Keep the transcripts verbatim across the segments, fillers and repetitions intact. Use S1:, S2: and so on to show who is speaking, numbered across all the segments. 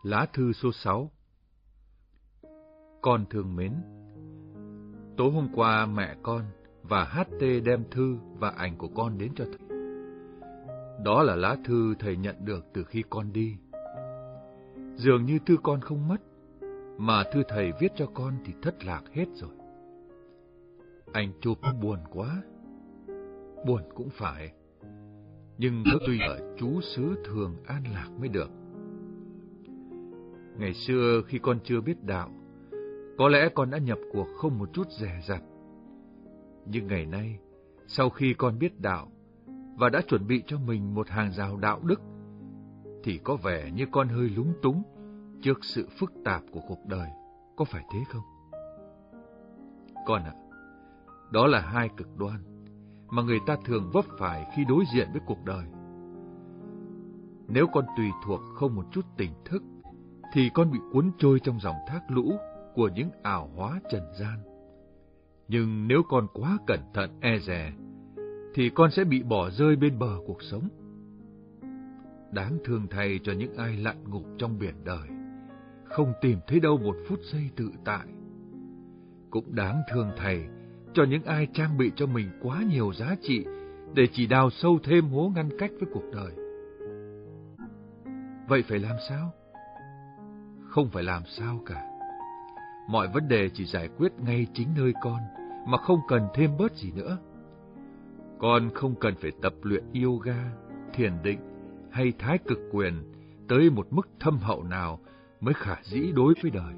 S1: Lá thư số sáu. Con thương mến, tối hôm qua mẹ con và hát tê đem thư và ảnh của con đến cho thầy. Đó là lá thư thầy nhận được từ khi con đi. Dường như thư con không mất, mà thư thầy viết cho con thì thất lạc hết rồi. Anh chụp buồn quá. Buồn cũng phải, nhưng nó tùy ở chú xứ thường an lạc mới được. Ngày xưa khi con chưa biết đạo, có lẽ con đã nhập cuộc không một chút dè dặt. Nhưng ngày nay, sau khi con biết đạo và đã chuẩn bị cho mình một hàng rào đạo đức, thì có vẻ như con hơi lúng túng trước sự phức tạp của cuộc đời, có phải thế không? Con ạ, đó là hai cực đoan mà người ta thường vấp phải khi đối diện với cuộc đời. Nếu con tùy thuộc không một chút tỉnh thức, thì con bị cuốn trôi trong dòng thác lũ của những ảo hóa trần gian. Nhưng nếu con quá cẩn thận e dè, thì con sẽ bị bỏ rơi bên bờ cuộc sống. Đáng thương thay cho những ai lặn ngụp trong biển đời, không tìm thấy đâu một phút giây tự tại. Cũng đáng thương thầy cho những ai trang bị cho mình quá nhiều giá trị để chỉ đào sâu thêm hố ngăn cách với cuộc đời. Vậy phải làm sao? Không phải làm sao cả. Mọi vấn đề chỉ giải quyết ngay chính nơi con, mà không cần thêm bớt gì nữa. Con không cần phải tập luyện yoga, thiền định hay thái cực quyền tới một mức thâm hậu nào mới khả dĩ đối với đời.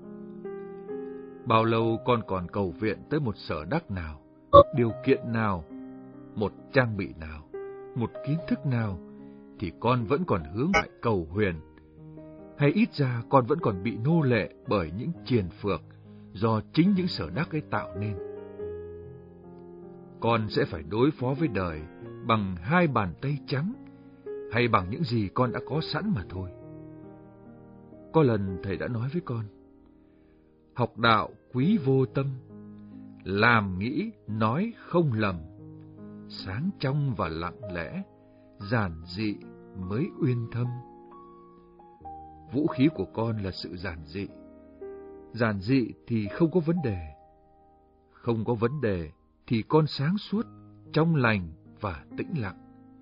S1: Bao lâu con còn cầu viện tới một sở đắc nào, một điều kiện nào, một trang bị nào, một kiến thức nào, thì con vẫn còn hướng lại cầu huyền. Hay ít ra con vẫn còn bị nô lệ bởi những triền phược do chính những sở đắc ấy tạo nên. Con sẽ phải đối phó với đời bằng hai bàn tay trắng, hay bằng những gì con đã có sẵn mà thôi. Có lần thầy đã nói với con, học đạo quý vô tâm, làm nghĩ nói không lầm, sáng trong và lặng lẽ, giản dị mới uyên thâm. Vũ khí của con là sự giản dị. Giản dị thì không có vấn đề. Không có vấn đề thì con sáng suốt, trong lành và tĩnh lặng.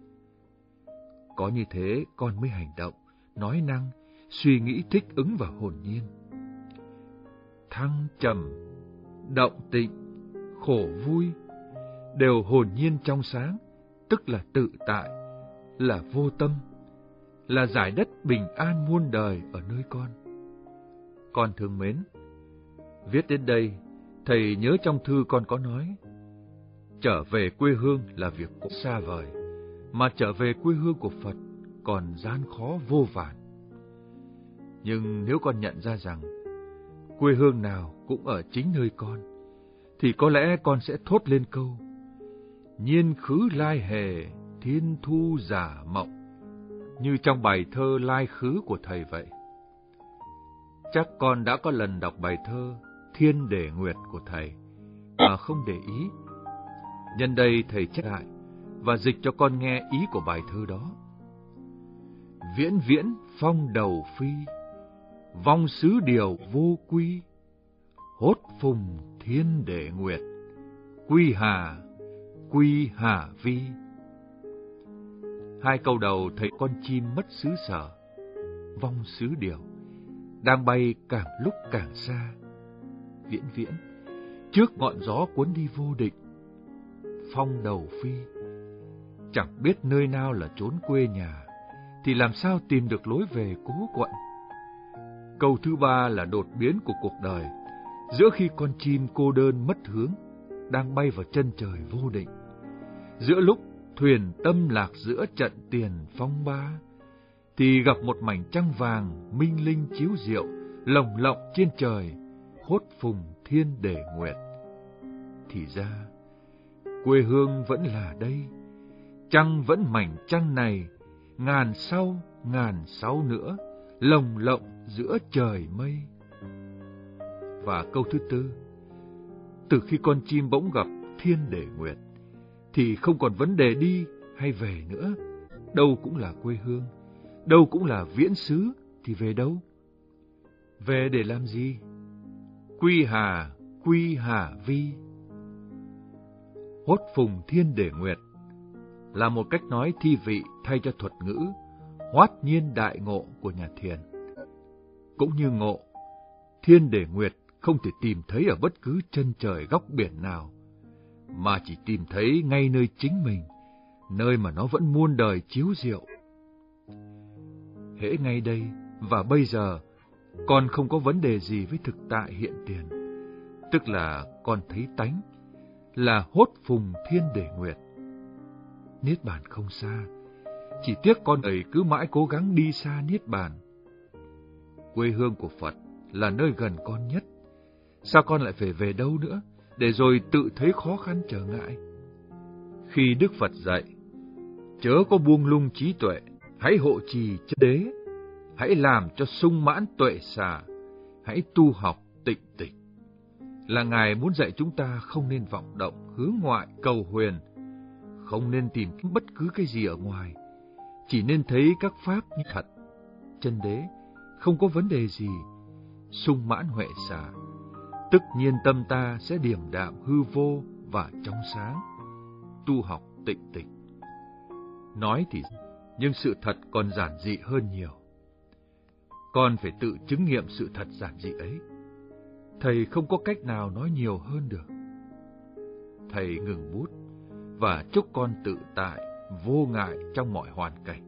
S1: Có như thế con mới hành động, nói năng, suy nghĩ thích ứng và hồn nhiên. Thăng trầm, động tịnh, khổ vui đều hồn nhiên trong sáng, tức là tự tại, là vô tâm, là giải đất bình an muôn đời ở nơi con. Con thương mến, viết đến đây, thầy nhớ trong thư con có nói, trở về quê hương là việc cũng xa vời, mà trở về quê hương của Phật còn gian khó vô vàn. Nhưng nếu con nhận ra rằng quê hương nào cũng ở chính nơi con, thì có lẽ con sẽ thốt lên câu, nhiên khứ lai hề, thiên thu giả mộng, như trong bài thơ Lai Khứ của thầy vậy. Chắc con đã có lần đọc bài thơ Thiên Để Nguyệt của thầy mà không để ý. Nhân đây thầy chép lại và dịch cho con nghe ý của bài thơ đó. Viễn viễn phong đầu phi, vong xứ điều vô quy, hốt phùng thiên để nguyệt, quy hà, quy hà vi. Hai câu đầu thấy con chim mất xứ sở, vong xứ điều, đang bay càng lúc càng xa. Viễn viễn, trước ngọn gió cuốn đi vô định. Phong đầu phi, chẳng biết nơi nào là chốn quê nhà, thì làm sao tìm được lối về cố quận. Câu thứ ba là đột biến của cuộc đời, giữa khi con chim cô đơn mất hướng, đang bay vào chân trời vô định. Giữa lúc thuyền tâm lạc giữa trận tiền phong ba, thì gặp một mảnh trăng vàng minh linh chiếu diệu, lồng lộng trên trời, hốt phùng thiên để nguyệt. Thì ra, quê hương vẫn là đây, trăng vẫn mảnh trăng này, ngàn sau, ngàn sau nữa, lồng lộng giữa trời mây. Và câu thứ tư, từ khi con chim bỗng gặp thiên để nguyệt, thì không còn vấn đề đi hay về nữa. Đâu cũng là quê hương, đâu cũng là viễn xứ, thì về đâu? Về để làm gì? Quy hà, quy hà vi. Hốt phùng thiên để nguyệt là một cách nói thi vị thay cho thuật ngữ hoát nhiên đại ngộ của nhà thiền. Cũng như ngộ, thiên để nguyệt không thể tìm thấy ở bất cứ chân trời góc biển nào, mà chỉ tìm thấy ngay nơi chính mình, nơi mà nó vẫn muôn đời chiếu diệu. Hễ ngay đây và bây giờ, con không có vấn đề gì với thực tại hiện tiền, tức là con thấy tánh, là hốt phùng thiên để nguyệt. Niết bàn không xa, chỉ tiếc con ấy cứ mãi cố gắng đi xa Niết bàn. Quê hương của Phật là nơi gần con nhất, sao con lại phải về đâu nữa, để rồi tự thấy khó khăn trở ngại? Khi Đức Phật dạy, chớ có buông lung trí tuệ, hãy hộ trì chân đế, hãy làm cho sung mãn tuệ xả, hãy tu học tịnh tịch, là Ngài muốn dạy chúng ta không nên vọng động, hướng ngoại, cầu huyền, không nên tìm bất cứ cái gì ở ngoài, chỉ nên thấy các pháp như thật. Chân đế, không có vấn đề gì, sung mãn huệ xả, tức nhiên tâm ta sẽ điềm đạm hư vô và trong sáng, tu học tịnh tịch. Nói thì, nhưng sự thật còn giản dị hơn nhiều. Con phải tự chứng nghiệm sự thật giản dị ấy. Thầy không có cách nào nói nhiều hơn được. Thầy ngừng bút và chúc con tự tại, vô ngại trong mọi hoàn cảnh.